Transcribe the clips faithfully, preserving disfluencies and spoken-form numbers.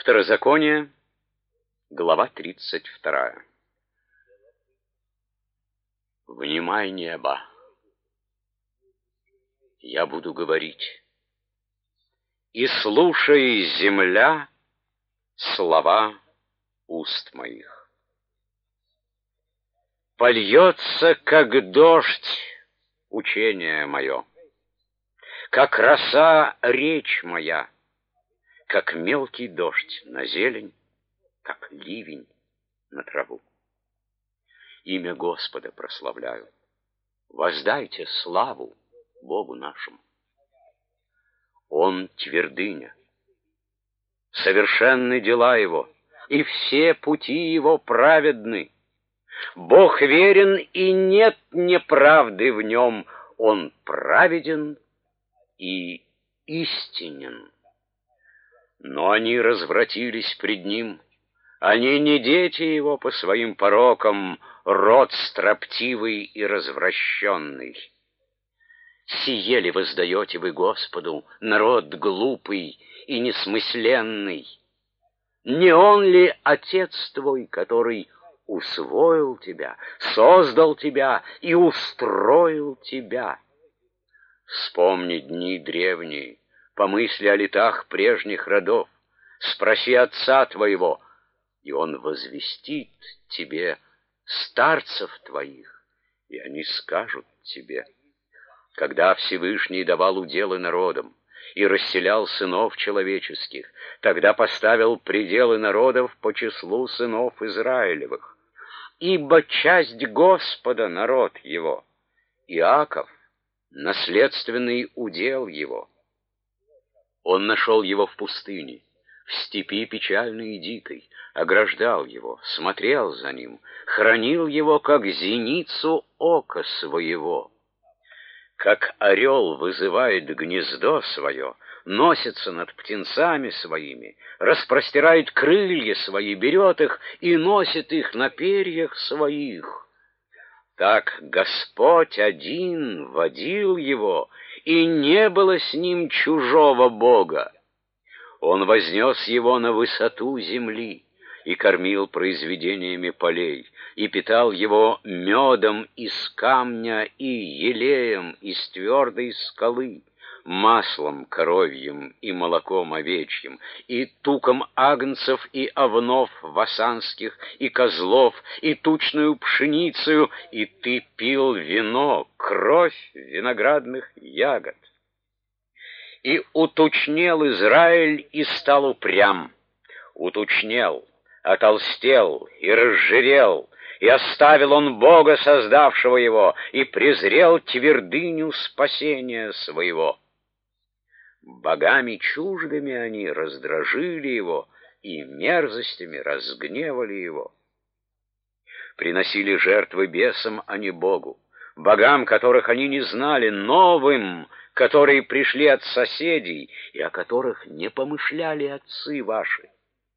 Второзаконие, глава тридцать вторая. Внимай, небо, я буду говорить, и слушай, земля, слова уст моих. Польется, как дождь, учение мое, как роса речь моя, как мелкий дождь на зелень, как ливень на траву. Имя Господа прославляю. Воздайте славу Богу нашему. Он твердыня, совершенны дела Его, и все пути Его праведны. Бог верен, и нет неправды в Нем. Он праведен и истинен. Но они развратились пред Ним. Они не дети Его по своим порокам, род строптивый и развращенный. Сие ли воздаете вы Господу, народ глупый и несмысленный? Не Он ли Отец твой, который усвоил тебя, создал тебя и устроил тебя? Вспомни дни древние, помысли о летах прежних родов, спроси отца твоего, и он возвестит тебе старцев твоих, и они скажут тебе. Когда Всевышний давал уделы народам и расселял сынов человеческих, тогда поставил пределы народов по числу сынов Израилевых. Ибо часть Господа народ его, Иаков — наследственный удел его. Он нашел его в пустыне, в степи печальной и дикой, ограждал его, смотрел за ним, хранил его, как зеницу ока своего. Как орел вызывает гнездо свое, носится над птенцами своими, распростирает крылья свои, берет их и носит их на перьях своих. Так Господь один водил его, и не было с ним чужого Бога. Он вознес его на высоту земли и кормил произведениями полей, и питал его медом из камня и елеем из твердой скалы, маслом коровьим и молоком овечьим, и туком агнцев и овнов васанских, и козлов, и тучную пшеницею, и ты пил вино, кровь виноградных ягод. И утучнел Израиль и стал упрям, утучнел, отолстел и разжирел, и оставил он Бога, создавшего его, и презрел твердыню спасения своего. Богами чуждыми они раздражили его, и мерзостями разгневали его. Приносили жертвы бесам, а не Богу, богам, которых они не знали, новым, которые пришли от соседей, и о которых не помышляли отцы ваши.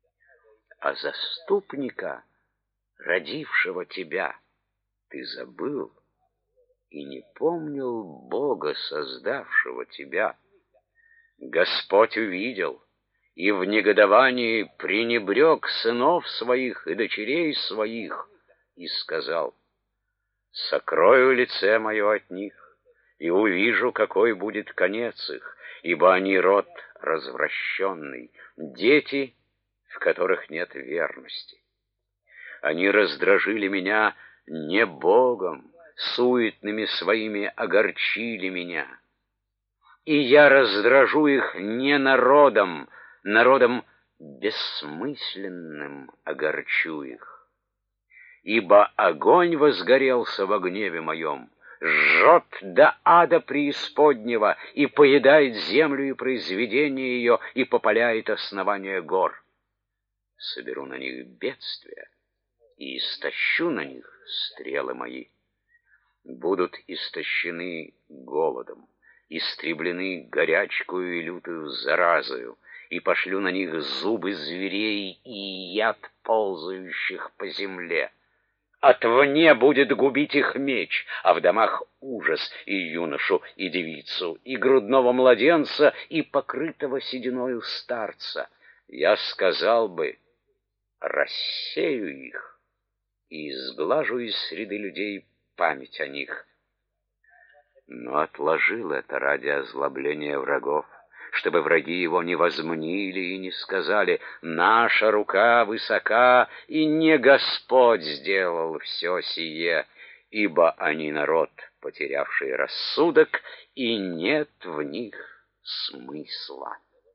А заступника, родившего тебя, ты забыл и не помнил Бога, создавшего тебя. Господь увидел и в негодовании пренебрег сынов своих и дочерей своих и сказал: «Сокрою лице мое от них, и увижу, какой будет конец их, ибо они род развращенный, дети, в которых нет верности. Они раздражили меня не Богом, суетными своими огорчили меня. И я раздражу их не народом, народом бессмысленным огорчу их. Ибо огонь возгорелся во гневе моем, жжет до ада преисподнего и поедает землю и произведение ее, и попаляет основания гор. Соберу на них бедствия и истощу на них стрелы мои. Будут истощены голодом, истреблены горячкою и лютою заразою, и пошлю на них зубы зверей и яд ползающих по земле. Отвне будет губить их меч, а в домах ужас и юношу, и девицу, и грудного младенца, и покрытого сединою старца. я сказал бы: рассею их и сглажу из среды людей память о них. Но отложил это ради озлобления врагов, чтобы враги его не возмнили и не сказали: наша рука высока, и не Господь сделал все сие, ибо они народ, потерявший рассудок, и нет в них смысла.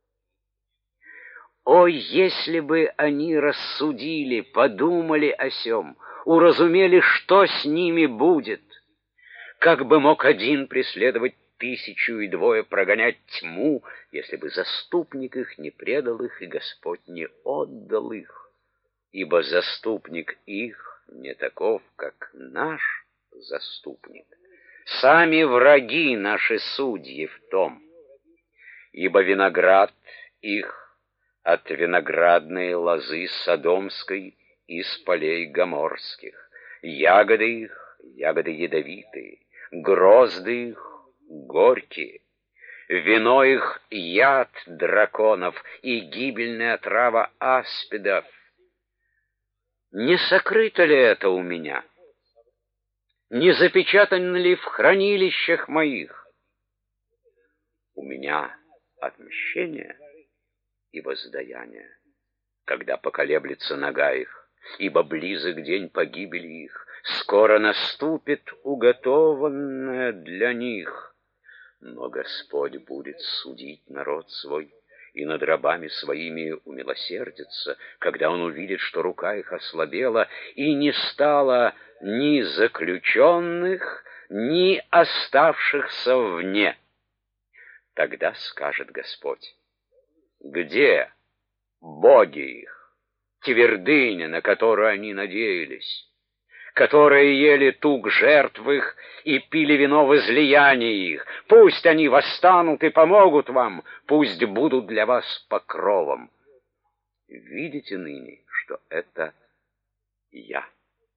О, если бы они рассудили, подумали о сем, уразумели, что с ними будет! Как бы мог один преследовать тысячу и двое прогонять тьму, если бы заступник их не предал их и Господь не отдал их? Ибо заступник их не таков, как наш заступник. Сами враги наши судьи в том. Ибо виноград их от виноградной лозы содомской из полей гоморских, ягоды их, ягоды ядовитые, грозды их горькие, вино их яд драконов и гибельная трава аспидов. Не сокрыто ли это у меня? Не запечатано ли в хранилищах моих? У меня отмщение и воздаяние, когда поколеблется нога их, ибо близок день погибели их, скоро наступит уготованное для них. Но Господь будет судить народ свой, и над рабами своими умилосердится, когда Он увидит, что рука их ослабела, и не стало ни заключенных, ни оставшихся вне. Тогда скажет Господь: где боги их, твердыня, на которую они надеялись, которые ели тук жертв их и пили вино возлияния их? Пусть они восстанут и помогут вам, пусть будут для вас покровом. Видите ныне, что это я.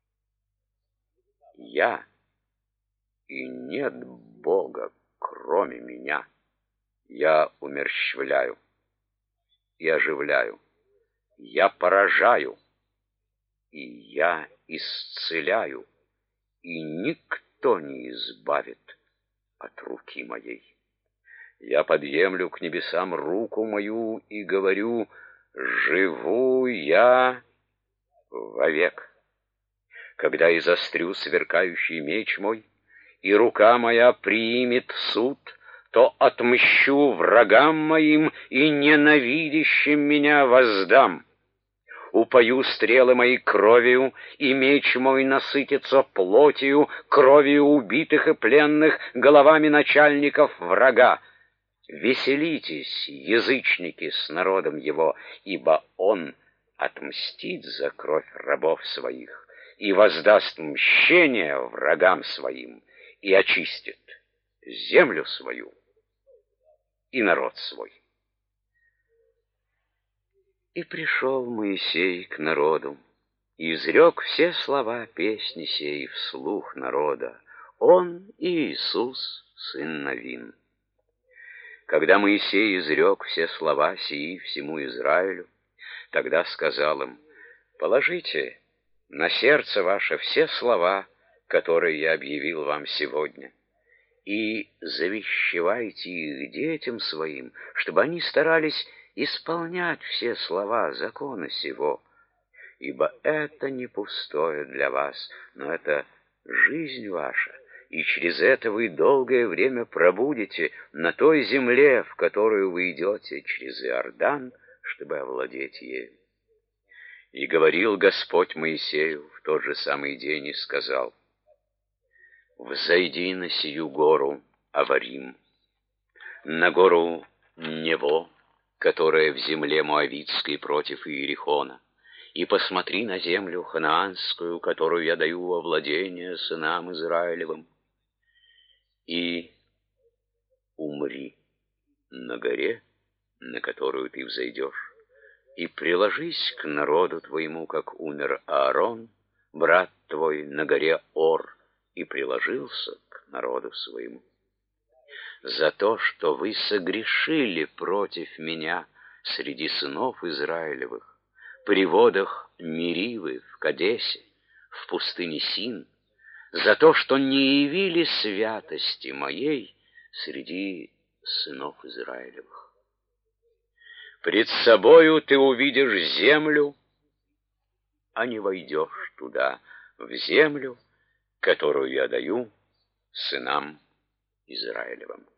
Я, и нет Бога, кроме меня. Я умерщвляю и оживляю, я поражаю, и я исцеляю, и никто не избавит от руки моей. Я подъемлю к небесам руку мою и говорю: живу я вовек. Когда изострю сверкающий меч мой, и рука моя примет суд, то отмщу врагам моим и ненавидящим меня воздам. Упою стрелы мои кровью, и меч мой насытится плотью, кровью убитых и пленных, головами начальников врага. Веселитесь, язычники, с народом его, ибо он отмстит за кровь рабов своих и воздаст мщение врагам своим и очистит землю свою и народ свой. И пришел Моисей к народу, и изрек все слова песни сей вслух народа, он и Иисус, сын Навин. Когда Моисей изрек все слова сии всему Израилю, тогда сказал им: положите на сердце ваше все слова, которые я объявил вам сегодня, и завещевайте их детям своим, чтобы они старались исполнять все слова закона сего, ибо это не пустое для вас, но это жизнь ваша, и через это вы долгое время пробудете на той земле, в которую вы идете через Иордан, чтобы овладеть ею. И говорил Господь Моисею в тот же самый день и сказал: взойди на сию гору Аварим, на гору Нево, которая в земле Моавитской против Иерихона, и посмотри на землю ханаанскую, которую я даю во владение сынам Израилевым, и умри на горе, на которую ты взойдешь, и приложись к народу твоему, как умер Аарон, брат твой, на горе Ор, и приложился к народу своему. За то, что вы согрешили против меня среди сынов Израилевых, при водах Меривы, в Кадесе, в пустыне Син, за то, что не явили святости моей среди сынов Израилевых. Пред собою ты увидишь землю, а не войдешь туда, в землю, которую я даю сынам Израилевым.